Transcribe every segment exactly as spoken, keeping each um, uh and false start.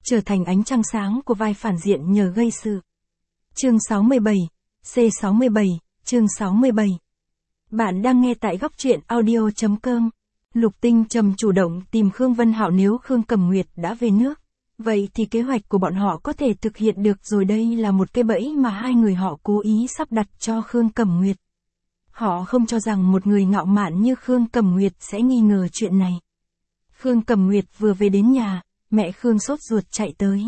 trở thành ánh trăng sáng của vai phản diện nhờ gây sự. Chương sáu mươi bảy, C sáu mươi bảy, chương sáu mươi bảy. Bạn đang nghe tại góc truyện audio chấm com. Lục Tinh Trầm chủ động tìm Khương Vân Hạo nếu Khương Cẩm Nguyệt đã về nước. Vậy thì kế hoạch của bọn họ có thể thực hiện được rồi, đây là một cái bẫy mà hai người họ cố ý sắp đặt cho Khương Cẩm Nguyệt. Họ không cho rằng một người ngạo mạn như Khương Cẩm Nguyệt sẽ nghi ngờ chuyện này. Khương Cẩm Nguyệt vừa về đến nhà, mẹ Khương sốt ruột chạy tới.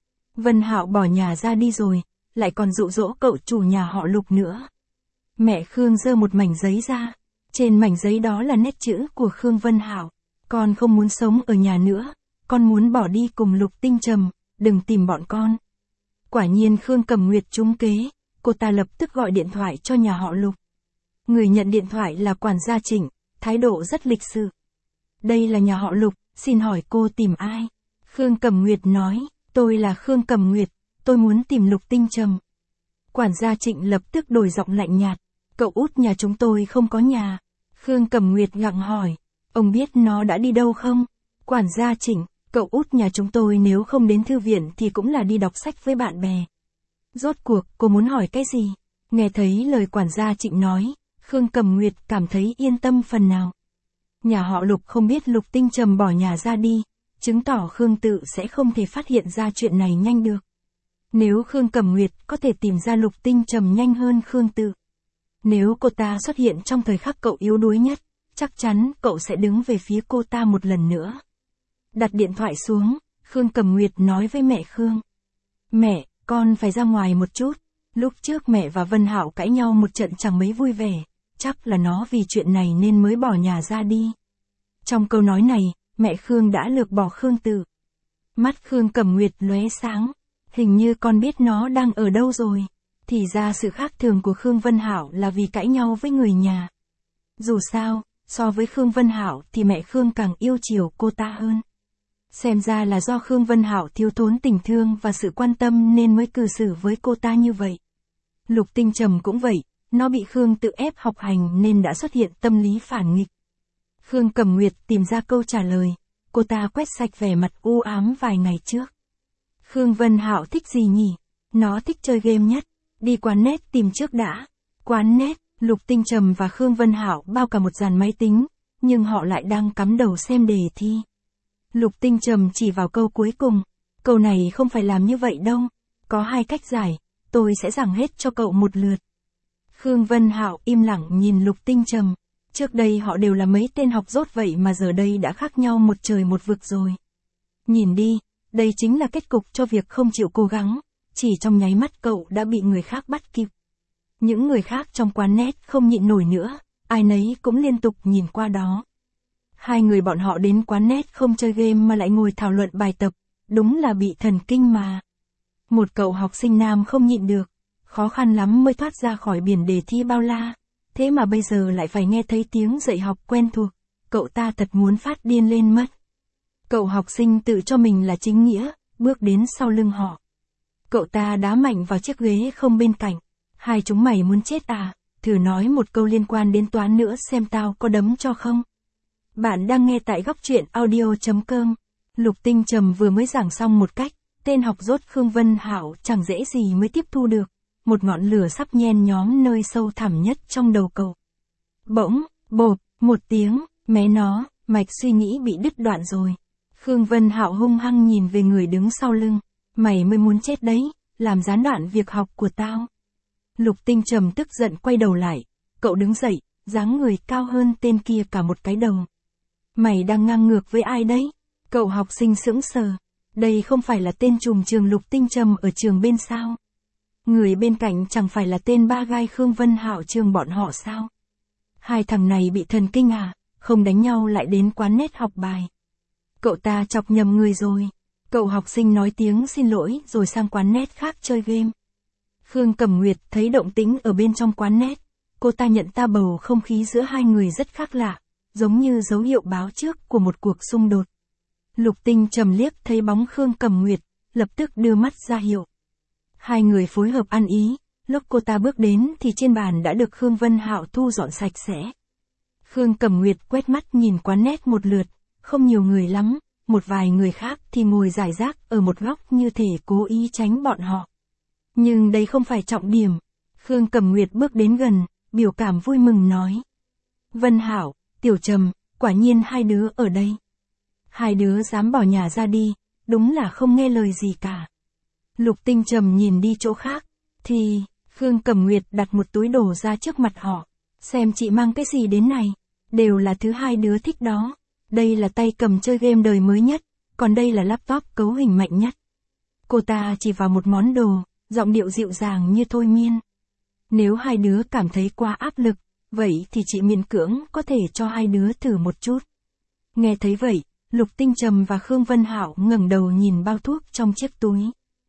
Vân Hạo bỏ nhà ra đi rồi, lại còn dụ dỗ cậu chủ nhà họ Lục nữa. Mẹ Khương giơ một mảnh giấy ra, trên mảnh giấy đó là nét chữ của Khương Vân Hạo. Con không muốn sống ở nhà nữa, con muốn bỏ đi cùng Lục Tinh Trầm, đừng tìm bọn con. Quả nhiên Khương Cẩm Nguyệt trúng kế, cô ta lập tức gọi điện thoại cho nhà họ Lục. Người nhận điện thoại là quản gia Trịnh, thái độ rất lịch sự. Đây là nhà họ Lục, xin hỏi cô tìm ai? Khương Cẩm Nguyệt nói, tôi là Khương Cẩm Nguyệt, tôi muốn tìm Lục Tinh Trầm. Quản gia Trịnh lập tức đổi giọng lạnh nhạt, cậu út nhà chúng tôi không có nhà. Khương Cẩm Nguyệt gặng hỏi, ông biết nó đã đi đâu không? Quản gia Trịnh, cậu út nhà chúng tôi nếu không đến thư viện thì cũng là đi đọc sách với bạn bè. Rốt cuộc, cô muốn hỏi cái gì? Nghe thấy lời quản gia Trịnh nói, Khương Cẩm Nguyệt cảm thấy yên tâm phần nào. Nhà họ Lục không biết Lục Tinh Trầm bỏ nhà ra đi, chứng tỏ Khương Tự sẽ không thể phát hiện ra chuyện này nhanh được. Nếu Khương Cẩm Nguyệt có thể tìm ra Lục Tinh Trầm nhanh hơn Khương Tự. Nếu cô ta xuất hiện trong thời khắc cậu yếu đuối nhất, chắc chắn cậu sẽ đứng về phía cô ta một lần nữa. Đặt điện thoại xuống, Khương Cẩm Nguyệt nói với mẹ Khương. Mẹ, con phải ra ngoài một chút. Lúc trước mẹ và Vân Hạo cãi nhau một trận chẳng mấy vui vẻ, chắc là nó vì chuyện này nên mới bỏ nhà ra đi. Trong câu nói này, mẹ Khương đã lược bỏ Khương Tự. Mắt Khương Cẩm Nguyệt lóe sáng, hình như con biết nó đang ở đâu rồi. Thì ra sự khác thường của Khương Vân Hạo là vì cãi nhau với người nhà. Dù sao, so với Khương Vân Hạo thì mẹ Khương càng yêu chiều cô ta hơn. Xem ra là do Khương Vân Hạo thiếu thốn tình thương và sự quan tâm nên mới cư xử với cô ta như vậy. Lục Tinh Trầm cũng vậy, nó bị Khương Tự ép học hành nên đã xuất hiện tâm lý phản nghịch. Khương Cẩm Nguyệt tìm ra câu trả lời, cô ta quét sạch vẻ mặt u ám vài ngày trước. Khương Vân Hạo thích gì nhỉ? Nó thích chơi game nhất, đi quán net tìm trước đã. Quán net, Lục Tinh Trầm và Khương Vân Hạo bao cả một dàn máy tính, nhưng họ lại đang cắm đầu xem đề thi. Lục Tinh Trầm chỉ vào câu cuối cùng, câu này không phải làm như vậy đâu, có hai cách giải, tôi sẽ giảng hết cho cậu một lượt. Khương Vân Hạo im lặng nhìn Lục Tinh Trầm, trước đây họ đều là mấy tên học dốt vậy mà giờ đây đã khác nhau một trời một vực rồi. Nhìn đi, đây chính là kết cục cho việc không chịu cố gắng, chỉ trong nháy mắt cậu đã bị người khác bắt kịp. Những người khác trong quán net không nhịn nổi nữa, ai nấy cũng liên tục nhìn qua đó. Hai người bọn họ đến quán net không chơi game mà lại ngồi thảo luận bài tập, đúng là bị thần kinh mà. Một cậu học sinh nam không nhịn được, khó khăn lắm mới thoát ra khỏi biển đề thi bao la, thế mà bây giờ lại phải nghe thấy tiếng dạy học quen thuộc, cậu ta thật muốn phát điên lên mất. Cậu học sinh tự cho mình là chính nghĩa, bước đến sau lưng họ. Cậu ta đá mạnh vào chiếc ghế không bên cạnh, hai chúng mày muốn chết à, thử nói một câu liên quan đến toán nữa xem tao có đấm cho không. Bạn đang nghe tại góc truyện audio chấm com. Lục Tinh Trầm vừa mới giảng xong một cách, tên học dốt Khương Vân Hạo chẳng dễ gì mới tiếp thu được. Một ngọn lửa sắp nhen nhóm nơi sâu thẳm nhất trong đầu cậu. Bỗng, bộp, một tiếng, mé nó, mạch suy nghĩ bị đứt đoạn rồi. Khương Vân Hạo hung hăng nhìn về người đứng sau lưng. Mày mới muốn chết đấy, làm gián đoạn việc học của tao. Lục Tinh Trầm tức giận quay đầu lại. Cậu đứng dậy, dáng người cao hơn tên kia cả một cái đầu. Mày đang ngang ngược với ai đấy? Cậu học sinh sững sờ. Đây không phải là tên trùm trường Lục Tinh Trầm ở trường bên sao? Người bên cạnh chẳng phải là tên ba gai Khương Vân Hạo trường bọn họ sao? Hai thằng này bị thần kinh à, không đánh nhau lại đến quán net học bài. Cậu ta chọc nhầm người rồi. Cậu học sinh nói tiếng xin lỗi rồi sang quán net khác chơi game. Khương Cẩm Nguyệt thấy động tĩnh ở bên trong quán net. Cô ta nhận ra bầu không khí giữa hai người rất khác lạ, giống như dấu hiệu báo trước của một cuộc xung đột. Lục Tinh Trầm liếc thấy bóng Khương Cẩm Nguyệt, lập tức đưa mắt ra hiệu. Hai người phối hợp ăn ý, lúc cô ta bước đến thì trên bàn đã được Khương Vân Hạo thu dọn sạch sẽ. Khương Cẩm Nguyệt quét mắt nhìn quán net một lượt, không nhiều người lắm, một vài người khác thì ngồi rải rác ở một góc như thể cố ý tránh bọn họ. Nhưng đây không phải trọng điểm. Khương Cẩm Nguyệt bước đến gần, biểu cảm vui mừng nói. Vân Hảo, Tiểu Trầm, quả nhiên hai đứa ở đây. Hai đứa dám bỏ nhà ra đi, đúng là không nghe lời gì cả. Lục Tinh Trầm nhìn đi chỗ khác, thì, Khương Cẩm Nguyệt đặt một túi đồ ra trước mặt họ. Xem chị mang cái gì đến này, đều là thứ hai đứa thích đó. Đây là tay cầm chơi game đời mới nhất, còn đây là laptop cấu hình mạnh nhất. Cô ta chỉ vào một món đồ, giọng điệu dịu dàng như thôi miên. Nếu hai đứa cảm thấy quá áp lực, vậy thì chị miễn cưỡng có thể cho hai đứa thử một chút. Nghe thấy vậy, Lục Tinh Trầm và Khương Vân Hảo ngẩng đầu nhìn bao thuốc trong chiếc túi.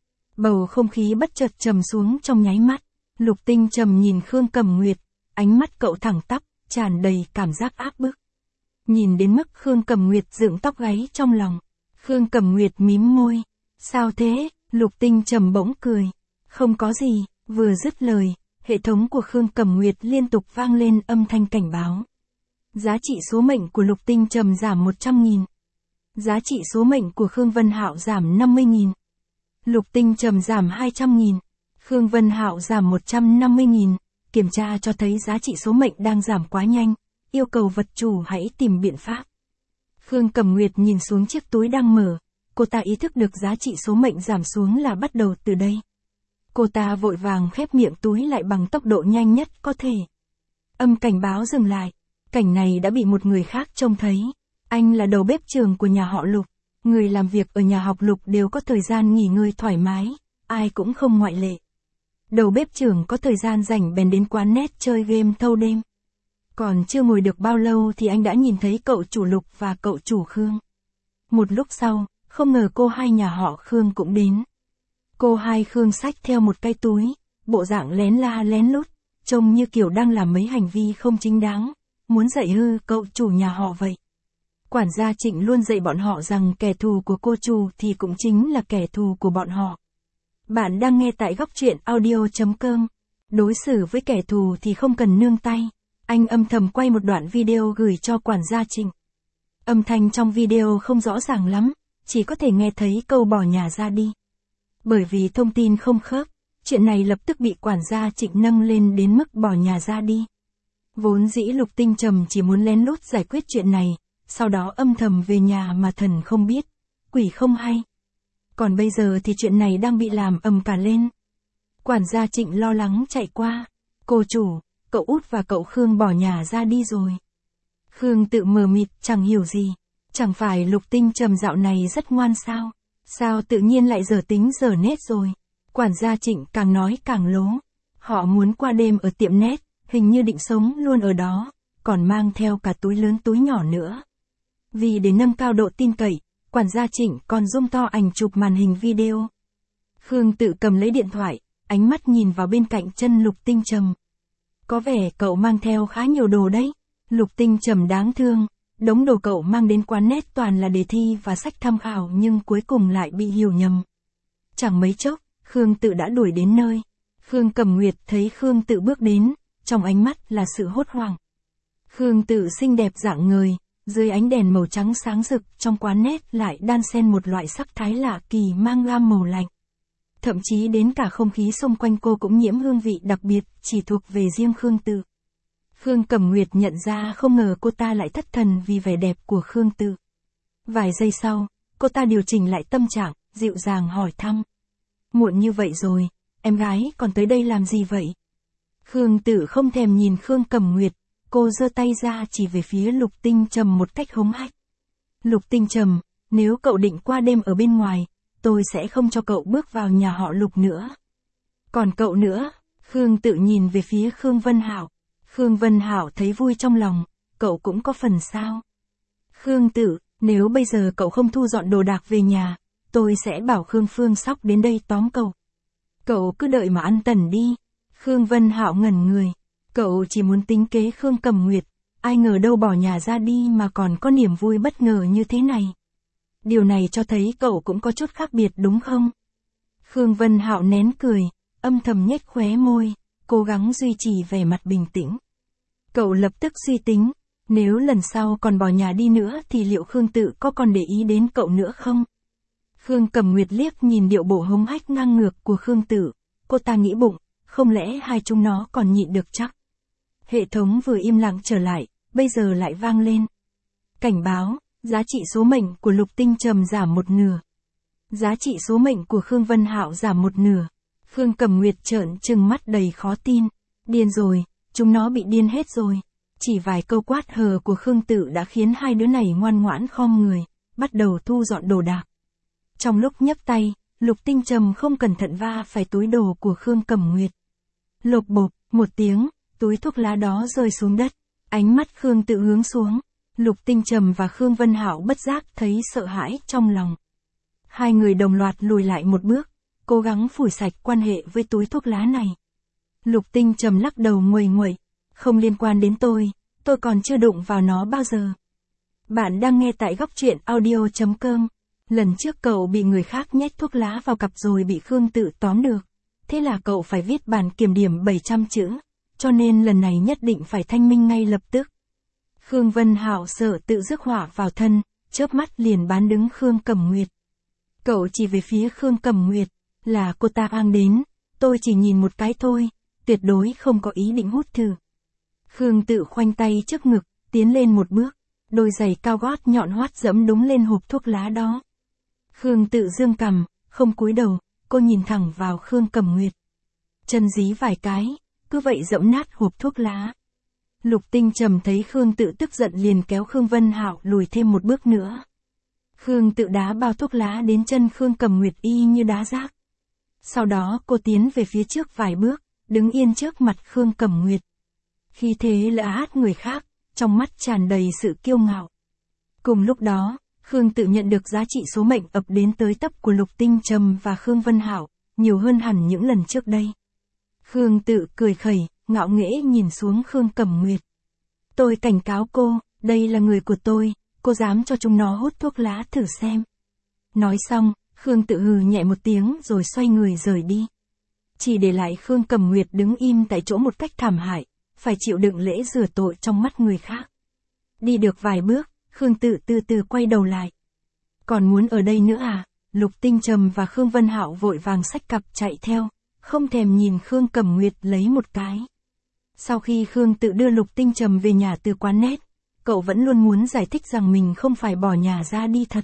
Bầu không khí bất chợt trầm xuống trong nháy mắt. Lục Tinh Trầm nhìn Khương Cẩm Nguyệt, ánh mắt cậu thẳng tắp, tràn đầy cảm giác áp bức. Nhìn đến mức Khương Cẩm Nguyệt dựng tóc gáy trong lòng. Khương Cẩm Nguyệt mím môi. Sao thế? Lục Tinh Trầm bỗng cười. Không có gì. Vừa dứt lời, hệ thống của Khương Cẩm Nguyệt liên tục vang lên âm thanh cảnh báo. Giá trị số mệnh của Lục Tinh Trầm giảm một trăm nghìn. Giá trị số mệnh của Khương Vân Hạo giảm năm mươi nghìn. Lục Tinh Trầm giảm hai trăm nghìn. Khương Vân Hạo giảm một trăm năm mươi nghìn. Kiểm tra cho thấy giá trị số mệnh đang giảm quá nhanh. Yêu cầu vật chủ hãy tìm biện pháp. Khương Cẩm Nguyệt nhìn xuống chiếc túi đang mở. Cô ta ý thức được giá trị số mệnh giảm xuống là bắt đầu từ đây. Cô ta vội vàng khép miệng túi lại bằng tốc độ nhanh nhất có thể. Âm cảnh báo dừng lại. Cảnh này đã bị một người khác trông thấy. Anh là đầu bếp trường của nhà họ Lục. Người làm việc ở nhà học Lục đều có thời gian nghỉ ngơi thoải mái. Ai cũng không ngoại lệ. Đầu bếp trưởng có thời gian rảnh bèn đến quán net chơi game thâu đêm. Còn chưa ngồi được bao lâu thì anh đã nhìn thấy cậu chủ Lục và cậu chủ Khương. Một lúc sau, không ngờ cô hai nhà họ Khương cũng đến. Cô hai Khương xách theo một cái túi, bộ dạng lén la lén lút, trông như kiểu đang làm mấy hành vi không chính đáng, muốn dạy hư cậu chủ nhà họ vậy. Quản gia Trịnh luôn dạy bọn họ rằng kẻ thù của cô chủ thì cũng chính là kẻ thù của bọn họ. Bạn đang nghe tại góc truyện audio chấm com. Đối xử với kẻ thù thì không cần nương tay. Anh âm thầm quay một đoạn video gửi cho quản gia Trịnh. Âm thanh trong video không rõ ràng lắm, chỉ có thể nghe thấy câu bỏ nhà ra đi. Bởi vì thông tin không khớp, chuyện này lập tức bị quản gia Trịnh nâng lên đến mức bỏ nhà ra đi. Vốn dĩ Lục Tinh Trầm chỉ muốn lén lút giải quyết chuyện này, sau đó âm thầm về nhà mà thần không biết, quỷ không hay. Còn bây giờ thì chuyện này đang bị làm ầm cả lên. Quản gia Trịnh lo lắng chạy qua. Cô chủ, cậu Út và cậu Khương bỏ nhà ra đi rồi. Khương tự mờ mịt, chẳng hiểu gì. Chẳng phải Lục Tinh Trầm dạo này rất ngoan sao? Sao tự nhiên lại dở tính dở nết rồi? Quản gia Trịnh càng nói càng lố. Họ muốn qua đêm ở tiệm net, hình như định sống luôn ở đó, còn mang theo cả túi lớn túi nhỏ nữa. Vì để nâng cao độ tin cậy, quản gia Trịnh còn zoom to ảnh chụp màn hình video. Khương tự cầm lấy điện thoại, ánh mắt nhìn vào bên cạnh chân Lục Tinh Trầm. Có vẻ cậu mang theo khá nhiều đồ đấy. Lục Tinh Trầm đáng thương, đống đồ cậu mang đến quán net toàn là đề thi và sách tham khảo nhưng cuối cùng lại bị hiểu nhầm. Chẳng mấy chốc, Khương tự đã đuổi đến nơi. Khương Cẩm Nguyệt thấy Khương tự bước đến, trong ánh mắt là sự hốt hoảng. Khương tự xinh đẹp rạng ngời, dưới ánh đèn màu trắng sáng rực trong quán net lại đan xen một loại sắc thái lạ kỳ mang gam màu lạnh. Thậm chí đến cả không khí xung quanh cô cũng nhiễm hương vị đặc biệt, chỉ thuộc về riêng Khương tự. Khương Cẩm Nguyệt nhận ra không ngờ cô ta lại thất thần vì vẻ đẹp của Khương tự. Vài giây sau, cô ta điều chỉnh lại tâm trạng, dịu dàng hỏi thăm. Muộn như vậy rồi, em gái còn tới đây làm gì vậy? Khương tự không thèm nhìn Khương Cẩm Nguyệt, cô giơ tay ra chỉ về phía Lục Tinh Trầm một cách hống hách. Lục Tinh Trầm, nếu cậu định qua đêm ở bên ngoài, tôi sẽ không cho cậu bước vào nhà họ Lục nữa. Còn cậu nữa? Khương tự nhìn về phía Khương Vân Hạo. Khương Vân Hạo thấy vui trong lòng, cậu cũng có phần sao? Khương tự, nếu bây giờ cậu không thu dọn đồ đạc về nhà, tôi sẽ bảo Khương Phương Sóc đến đây tóm cậu. Cậu cứ đợi mà ăn tần đi. Khương Vân Hạo ngẩn người. Cậu chỉ muốn tính kế Khương Cẩm Nguyệt, ai ngờ đâu bỏ nhà ra đi mà còn có niềm vui bất ngờ như thế này. Điều này cho thấy cậu cũng có chút khác biệt đúng không? Khương Vân Hạo nén cười, âm thầm nhếch khóe môi, cố gắng duy trì vẻ mặt bình tĩnh. Cậu lập tức suy tính, Nếu lần sau còn bỏ nhà đi nữa thì liệu Khương Tự có còn để ý đến cậu nữa không? Khương Cẩm Nguyệt liếc nhìn điệu bộ hống hách ngang ngược của Khương Tự, cô ta nghĩ bụng, không lẽ hai chúng nó còn nhịn được chắc? Hệ thống vừa im lặng trở lại, bây giờ lại vang lên. Cảnh báo, giá trị số mệnh của Lục Tinh Trầm giảm một nửa. Giá trị số mệnh của Khương Vân Hạo giảm một nửa. Khương Cẩm Nguyệt trợn trừng mắt đầy khó tin. Điên rồi, chúng nó bị điên hết rồi. Chỉ vài câu quát hờ của Khương Tự đã khiến hai đứa này ngoan ngoãn khom người, bắt đầu thu dọn đồ đạc. Trong lúc nhấc tay, Lục Tinh Trầm không cẩn thận va phải túi đồ của Khương Cẩm Nguyệt. Lộp bộp, một tiếng, túi thuốc lá đó rơi xuống đất. Ánh mắt Khương Tự hướng xuống. Lục Tinh Trầm và Khương Vân Hạo bất giác thấy sợ hãi trong lòng. Hai người đồng loạt lùi lại một bước, cố gắng phủi sạch quan hệ với túi thuốc lá này. Lục Tinh Trầm lắc đầu nguầy nguậy, không liên quan đến tôi, tôi còn chưa đụng vào nó bao giờ. Bạn đang nghe tại góc truyện audio chấm com. Lần trước cậu bị người khác nhét thuốc lá vào cặp rồi bị Khương Tự tóm được. Thế là cậu phải viết bản kiểm điểm bảy trăm chữ, cho nên lần này nhất định phải thanh minh ngay lập tức. Khương Vân Hạo sợ tự rước họa vào thân, chớp mắt liền bán đứng Khương Cẩm Nguyệt. Cậu chỉ về phía Khương Cẩm Nguyệt, là cô ta mang đến, tôi chỉ nhìn một cái thôi, tuyệt đối không có ý định hút thử. Khương Tự khoanh tay trước ngực, tiến lên một bước, đôi giày cao gót nhọn hoắt dẫm đúng lên hộp thuốc lá đó. Khương Tự dương cằm, không cúi đầu, cô nhìn thẳng vào Khương Cẩm Nguyệt. Chân dí vài cái, cứ vậy dẫm nát hộp thuốc lá. Lục Tinh Trầm thấy Khương Tự tức giận liền kéo Khương Vân Hạo lùi thêm một bước nữa. Khương Tự đá bao thuốc lá đến chân Khương Cẩm Nguyệt y như đá rác. Sau đó cô tiến về phía trước vài bước, đứng yên trước mặt Khương Cẩm Nguyệt. Khi thế lỡ hát người khác, trong mắt tràn đầy sự kiêu ngạo. Cùng lúc đó, Khương Tự nhận được giá trị số mệnh ập đến tới tấp của Lục Tinh Trầm và Khương Vân Hạo, nhiều hơn hẳn những lần trước đây. Khương Tự cười khẩy, ngạo nghễ nhìn xuống Khương Cẩm Nguyệt. Tôi cảnh cáo cô, đây là người của tôi, cô dám cho chúng nó hút thuốc lá thử xem. Nói xong, Khương Tự hừ nhẹ một tiếng rồi xoay người rời đi. Chỉ để lại Khương Cẩm Nguyệt đứng im tại chỗ một cách thảm hại, phải chịu đựng lễ rửa tội trong mắt người khác. Đi được vài bước, Khương Tự từ từ quay đầu lại. Còn muốn ở đây nữa à? Lục Tinh Trầm và Khương Vân Hạo vội vàng xách cặp chạy theo, không thèm nhìn Khương Cẩm Nguyệt lấy một cái. Sau khi Khương Tự đưa Lục Tinh Trầm về nhà từ quán nét, cậu vẫn luôn muốn giải thích rằng mình không phải bỏ nhà ra đi thật.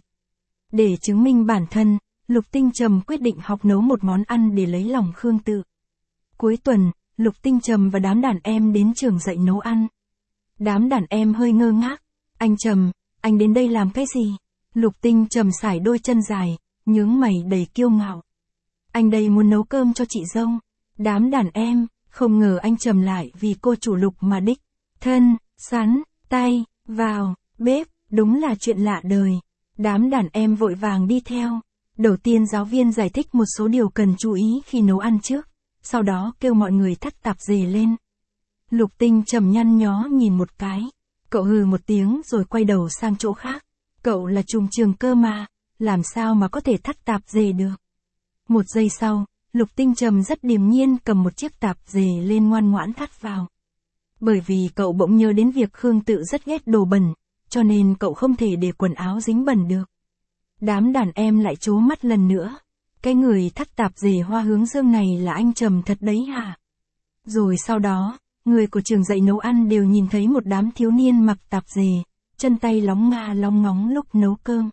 Để chứng minh bản thân, Lục Tinh Trầm quyết định học nấu một món ăn để lấy lòng Khương Tự. Cuối tuần, Lục Tinh Trầm và đám đàn em đến trường dạy nấu ăn. Đám đàn em hơi ngơ ngác. Anh Trầm, anh đến đây làm cái gì? Lục Tinh Trầm sải đôi chân dài, nhướng mày đầy kiêu ngạo. Anh đây muốn nấu cơm cho chị dâu. Đám đàn em, không ngờ anh Trầm lại vì cô chủ Lục mà đích thân, sắn, tay, vào, bếp, đúng là chuyện lạ đời. Đám đàn em vội vàng đi theo. Đầu tiên giáo viên giải thích một số điều cần chú ý khi nấu ăn trước, sau đó kêu mọi người thắt tạp dề lên. Lục Tinh Trầm nhăn nhó nhìn một cái, cậu hừ một tiếng rồi quay đầu sang chỗ khác. Cậu là trùm trường cơ mà, làm sao mà có thể thắt tạp dề được. Một giây sau, Lục Tinh Trầm rất điềm nhiên cầm một chiếc tạp dề lên ngoan ngoãn thắt vào. Bởi vì cậu bỗng nhớ đến việc Khương Tự rất ghét đồ bẩn, cho nên cậu không thể để quần áo dính bẩn được. Đám đàn em lại trố mắt lần nữa. Cái người thắt tạp dề hoa hướng dương này là anh Trầm thật đấy hả? Rồi sau đó, người của trường dạy nấu ăn đều nhìn thấy một đám thiếu niên mặc tạp dề, chân tay lóng nga lóng ngóng lúc nấu cơm.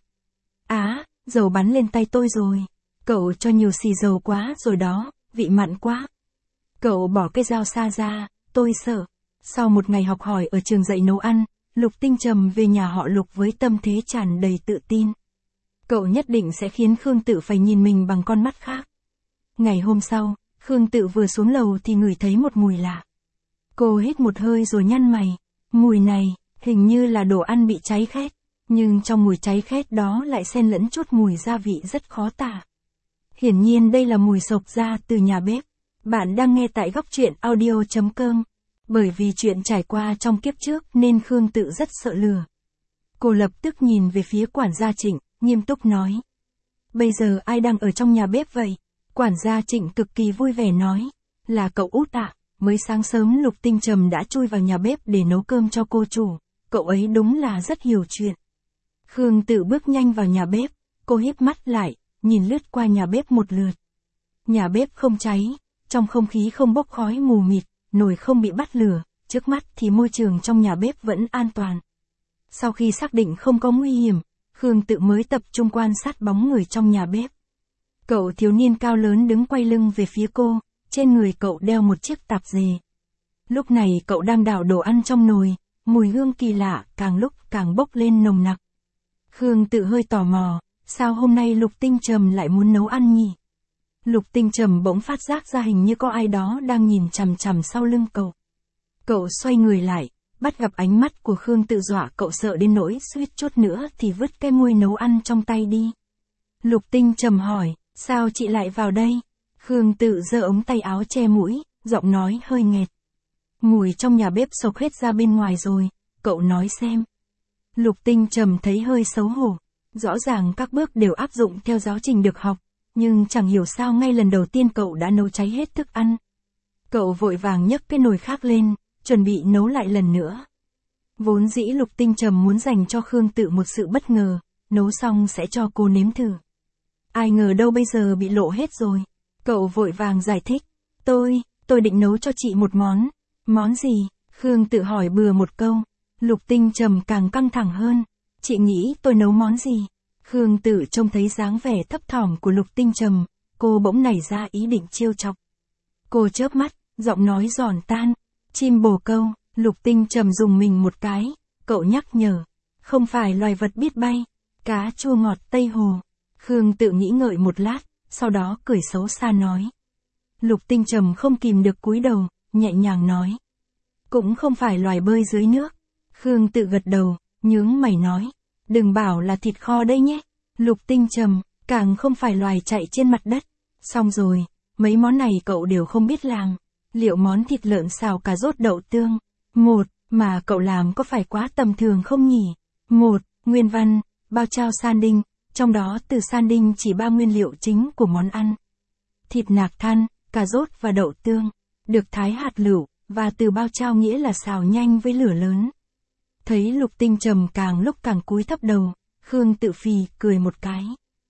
Á, dầu bắn lên tay tôi rồi. Cậu cho nhiều xì dầu quá rồi đó, vị mặn quá. Cậu bỏ cái dao xa ra, tôi sợ. Sau một ngày học hỏi ở trường dạy nấu ăn, Lục Tinh Trầm về nhà họ Lục với tâm thế tràn đầy tự tin. Cậu nhất định sẽ khiến Khương Tự phải nhìn mình bằng con mắt khác. Ngày hôm sau, Khương Tự vừa xuống lầu thì ngửi thấy một mùi lạ. Cô hít một hơi rồi nhăn mày. Mùi này, hình như là đồ ăn bị cháy khét. Nhưng trong mùi cháy khét đó lại xen lẫn chút mùi gia vị rất khó tả. Hiển nhiên đây là mùi xộc ra từ nhà bếp. Bạn đang nghe tại góc truyện audio chấm com. Bởi vì chuyện trải qua trong kiếp trước nên Khương Tự rất sợ lửa. Cô lập tức nhìn về phía quản gia Trịnh, nghiêm túc nói. Bây giờ ai đang ở trong nhà bếp vậy? Quản gia Trịnh cực kỳ vui vẻ nói. Là cậu Út ạ, mới sáng sớm Lục Tinh Trầm đã chui vào nhà bếp để nấu cơm cho cô chủ. cậu ấy đúng là rất hiểu chuyện. Khương Tự bước nhanh vào nhà bếp, cô híp mắt lại, nhìn lướt qua nhà bếp một lượt. Nhà bếp không cháy, trong không khí không bốc khói mù mịt, nồi không bị bắt lửa, trước mắt thì môi trường trong nhà bếp vẫn an toàn. Sau khi xác định không có nguy hiểm, Khương Tự mới tập trung quan sát bóng người trong nhà bếp. Cậu thiếu niên cao lớn đứng quay lưng về phía cô, trên người cậu đeo một chiếc tạp dề. Lúc này cậu đang đảo đồ ăn trong nồi, mùi hương kỳ lạ càng lúc càng bốc lên nồng nặc. Khương Tự hơi tò mò, sao hôm nay Lục Tinh Trầm lại muốn nấu ăn nhỉ? Lục Tinh Trầm bỗng phát giác ra hình như có ai đó đang nhìn chằm chằm sau lưng cậu. Cậu xoay người lại, bắt gặp ánh mắt của Khương Tự dọa cậu sợ đến nỗi suýt chút nữa thì vứt cái muôi nấu ăn trong tay đi. Lục Tinh Trầm hỏi, sao chị lại vào đây? Khương Tự giơ ống tay áo che mũi, giọng nói hơi nghẹt. Mùi trong nhà bếp sộc hết ra bên ngoài rồi, cậu nói xem. Lục Tinh Trầm thấy hơi xấu hổ. Rõ ràng các bước đều áp dụng theo giáo trình được học, nhưng chẳng hiểu sao ngay lần đầu tiên cậu đã nấu cháy hết thức ăn. Cậu vội vàng nhấc cái nồi khác lên, chuẩn bị nấu lại lần nữa. Vốn dĩ Lục Tinh Trầm muốn dành cho Khương Tự một sự bất ngờ, nấu xong sẽ cho cô nếm thử. Ai ngờ đâu bây giờ bị lộ hết rồi. Cậu vội vàng giải thích, tôi, tôi định nấu cho chị một món. Món gì? Khương Tự hỏi bừa một câu. Lục Tinh Trầm càng căng thẳng hơn. Chị nghĩ tôi nấu món gì? Khương Tự trông thấy dáng vẻ thấp thỏm của Lục Tinh Trầm, cô bỗng nảy ra ý định trêu chọc. Cô chớp mắt, giọng nói giòn tan. Chim bồ câu. Lục Tinh Trầm dùng mình một cái, cậu nhắc nhở. Không phải loài vật biết bay. Cá chua ngọt Tây Hồ. Khương Tự nghĩ ngợi một lát, sau đó cười xấu xa nói. Lục Tinh Trầm không kìm được cúi đầu, nhẹ nhàng nói. Cũng không phải loài bơi dưới nước. Khương Tự gật đầu, nhướng mày nói. Đừng bảo là thịt kho đây nhé. Lục Tinh Trầm, càng không phải loài chạy trên mặt đất. Xong rồi, mấy món này cậu đều không biết làm. Liệu món thịt lợn xào cà rốt đậu tương? Một, mà cậu làm có phải quá tầm thường không nhỉ? Một, nguyên văn, bao chao san đinh, trong đó từ san đinh chỉ ba nguyên liệu chính của món ăn. Thịt nạc than, cà rốt và đậu tương, được thái hạt lựu, và từ bao chao nghĩa là xào nhanh với lửa lớn. Thấy Lục Tinh Trầm càng lúc càng cúi thấp đầu, Khương Tự phì cười một cái.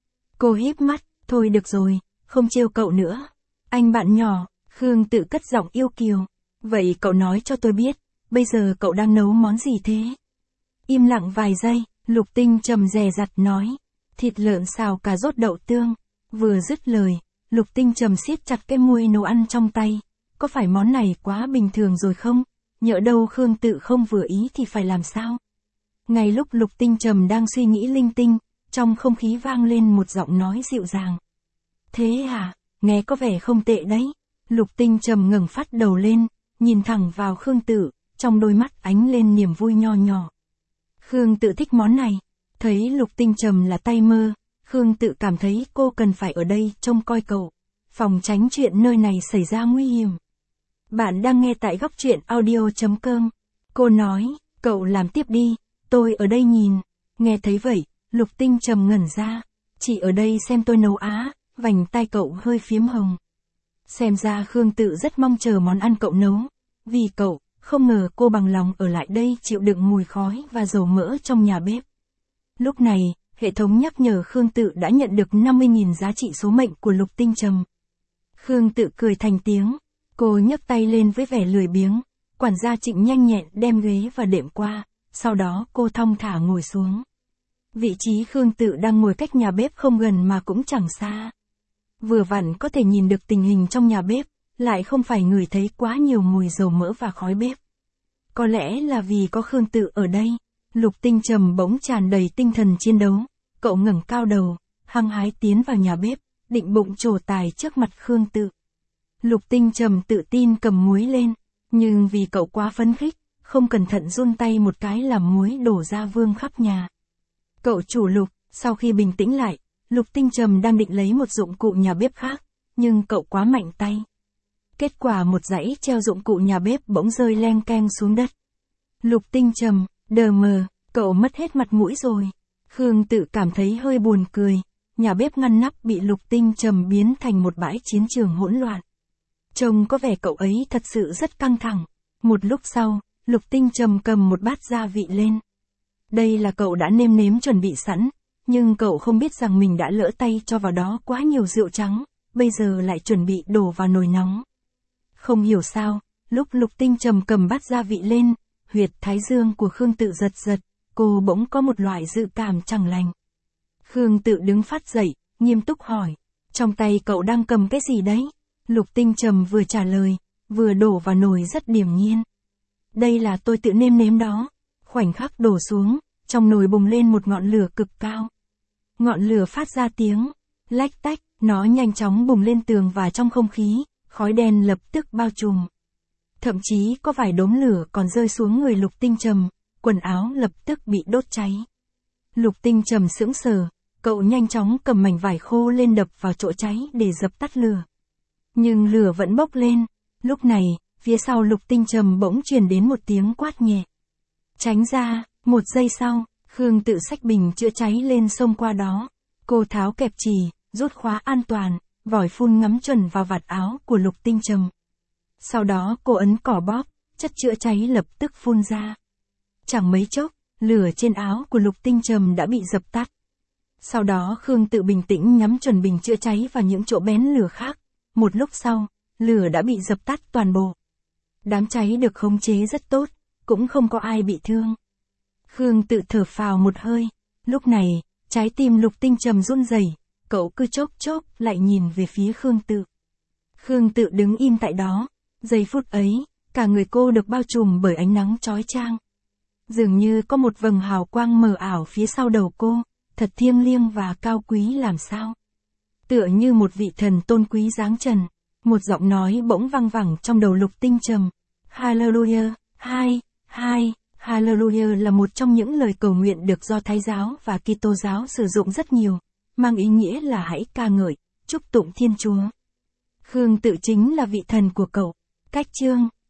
Cô híp mắt, thôi được rồi, không trêu cậu nữa. Anh bạn nhỏ, Khương Tự cất giọng yêu kiều. Vậy cậu nói cho tôi biết, bây giờ cậu đang nấu món gì thế? Im lặng vài giây, Lục Tinh Trầm dè dặt nói. Thịt lợn xào cà rốt đậu tương. Vừa dứt lời, Lục Tinh Trầm siết chặt cái muôi nấu ăn trong tay. Có phải món này quá bình thường rồi không? Nhỡ đâu Khương Tự không vừa ý thì phải làm sao? Ngay lúc Lục Tinh Trầm đang suy nghĩ linh tinh, trong không khí vang lên một giọng nói dịu dàng. Thế à, nghe có vẻ không tệ đấy. Lục Tinh Trầm ngẩng phát đầu lên, nhìn thẳng vào Khương Tự, trong đôi mắt ánh lên niềm vui nho nhỏ. Khương Tự thích món này. Thấy Lục Tinh Trầm là tay mơ, Khương Tự cảm thấy cô cần phải ở đây trông coi cậu, phòng tránh chuyện nơi này xảy ra nguy hiểm. Bạn đang nghe tại góc truyện audio chấm com. Cô nói, cậu làm tiếp đi, tôi ở đây nhìn. Nghe thấy vậy, Lục Tinh Trầm ngẩn ra. Chị ở đây xem tôi nấu á, vành tai cậu hơi phím hồng. Xem ra Khương Tự rất mong chờ món ăn cậu nấu. Vì cậu, không ngờ cô bằng lòng ở lại đây chịu đựng mùi khói và dầu mỡ trong nhà bếp. Lúc này, hệ thống nhắc nhở Khương Tự đã nhận được năm mươi nghìn giá trị số mệnh của Lục Tinh Trầm. Khương Tự cười thành tiếng. Cô nhấc tay lên với vẻ lười biếng. Quản gia Trịnh nhanh nhẹn đem ghế và đệm qua. Sau đó cô thong thả ngồi xuống. Vị trí Khương Tự đang ngồi cách nhà bếp không gần mà cũng chẳng xa. Vừa vặn có thể nhìn được tình hình trong nhà bếp, lại không phải ngửi thấy quá nhiều mùi dầu mỡ và khói bếp. Có lẽ là vì có Khương Tự ở đây, Lục Tinh Trầm bỗng tràn đầy tinh thần chiến đấu. Cậu ngẩng cao đầu, hăng hái tiến vào nhà bếp, định bụng trổ tài trước mặt Khương Tự. Lục Tinh Trầm tự tin cầm muối lên, nhưng vì cậu quá phấn khích, không cẩn thận run tay một cái làm muối đổ ra vương khắp nhà. Cậu chủ Lục, sau khi bình tĩnh lại, Lục Tinh Trầm đang định lấy một dụng cụ nhà bếp khác, nhưng cậu quá mạnh tay. Kết quả một dãy treo dụng cụ nhà bếp bỗng rơi leng keng xuống đất. Lục Tinh Trầm, đờ mờ, cậu mất hết mặt mũi rồi. Khương Tự cảm thấy hơi buồn cười, nhà bếp ngăn nắp bị Lục Tinh Trầm biến thành một bãi chiến trường hỗn loạn. Trông có vẻ cậu ấy thật sự rất căng thẳng. Một lúc sau, Lục Tinh Trầm cầm một bát gia vị lên. Đây là cậu đã nêm nếm chuẩn bị sẵn, nhưng cậu không biết rằng mình đã lỡ tay cho vào đó quá nhiều rượu trắng, bây giờ lại chuẩn bị đổ vào nồi nóng. Không hiểu sao, lúc Lục Tinh Trầm cầm bát gia vị lên, huyệt thái dương của Khương Tự giật giật, cô bỗng có một loại dự cảm chẳng lành. Khương Tự đứng phát dậy, nghiêm túc hỏi, trong tay cậu đang cầm cái gì đấy? Lục Tinh Trầm vừa trả lời, vừa đổ vào nồi rất điềm nhiên. Đây là tôi tự nêm nếm đó. Khoảnh khắc đổ xuống, trong nồi bùng lên một ngọn lửa cực cao. Ngọn lửa phát ra tiếng lách tách, nó nhanh chóng bùng lên tường và trong không khí, khói đen lập tức bao trùm. Thậm chí có vài đốm lửa còn rơi xuống người Lục Tinh Trầm, quần áo lập tức bị đốt cháy. Lục Tinh Trầm sững sờ, cậu nhanh chóng cầm mảnh vải khô lên đập vào chỗ cháy để dập tắt lửa. Nhưng lửa vẫn bốc lên, lúc này, phía sau Lục Tinh Trầm bỗng truyền đến một tiếng quát nhẹ. Tránh ra, một giây sau, Khương Tự xách bình chữa cháy lên xông qua đó. Cô tháo kẹp chì, rút khóa an toàn, vòi phun ngắm chuẩn vào vạt áo của Lục Tinh Trầm. Sau đó cô ấn cỏ bóp, chất chữa cháy lập tức phun ra. Chẳng mấy chốc, lửa trên áo của Lục Tinh Trầm đã bị dập tắt. Sau đó Khương Tự bình tĩnh nhắm chuẩn bình chữa cháy vào những chỗ bén lửa khác. Một lúc sau, lửa đã bị dập tắt toàn bộ. Đám cháy được khống chế rất tốt, cũng không có ai bị thương. Khương Tự thở phào một hơi. Lúc này, trái tim Lục Tinh Trầm run rẩy, cậu cứ chốc chốc lại nhìn về phía Khương Tự. Khương Tự đứng im tại đó. Giây phút ấy, cả người cô được bao trùm bởi ánh nắng chói chang. Dường như có một vầng hào quang mờ ảo phía sau đầu cô, thật thiêng liêng và cao quý làm sao. Tựa như một vị thần tôn quý giáng trần. Một giọng nói bỗng vang vẳng trong đầu Lục Tinh Trầm. Hallelujah, hai, hai, Hallelujah là một trong những lời cầu nguyện được Do Thái giáo và Kitô giáo sử dụng rất nhiều, mang ý nghĩa là hãy ca ngợi, chúc tụng Thiên Chúa. Khương Tự chính là vị thần của cậu. Cách chương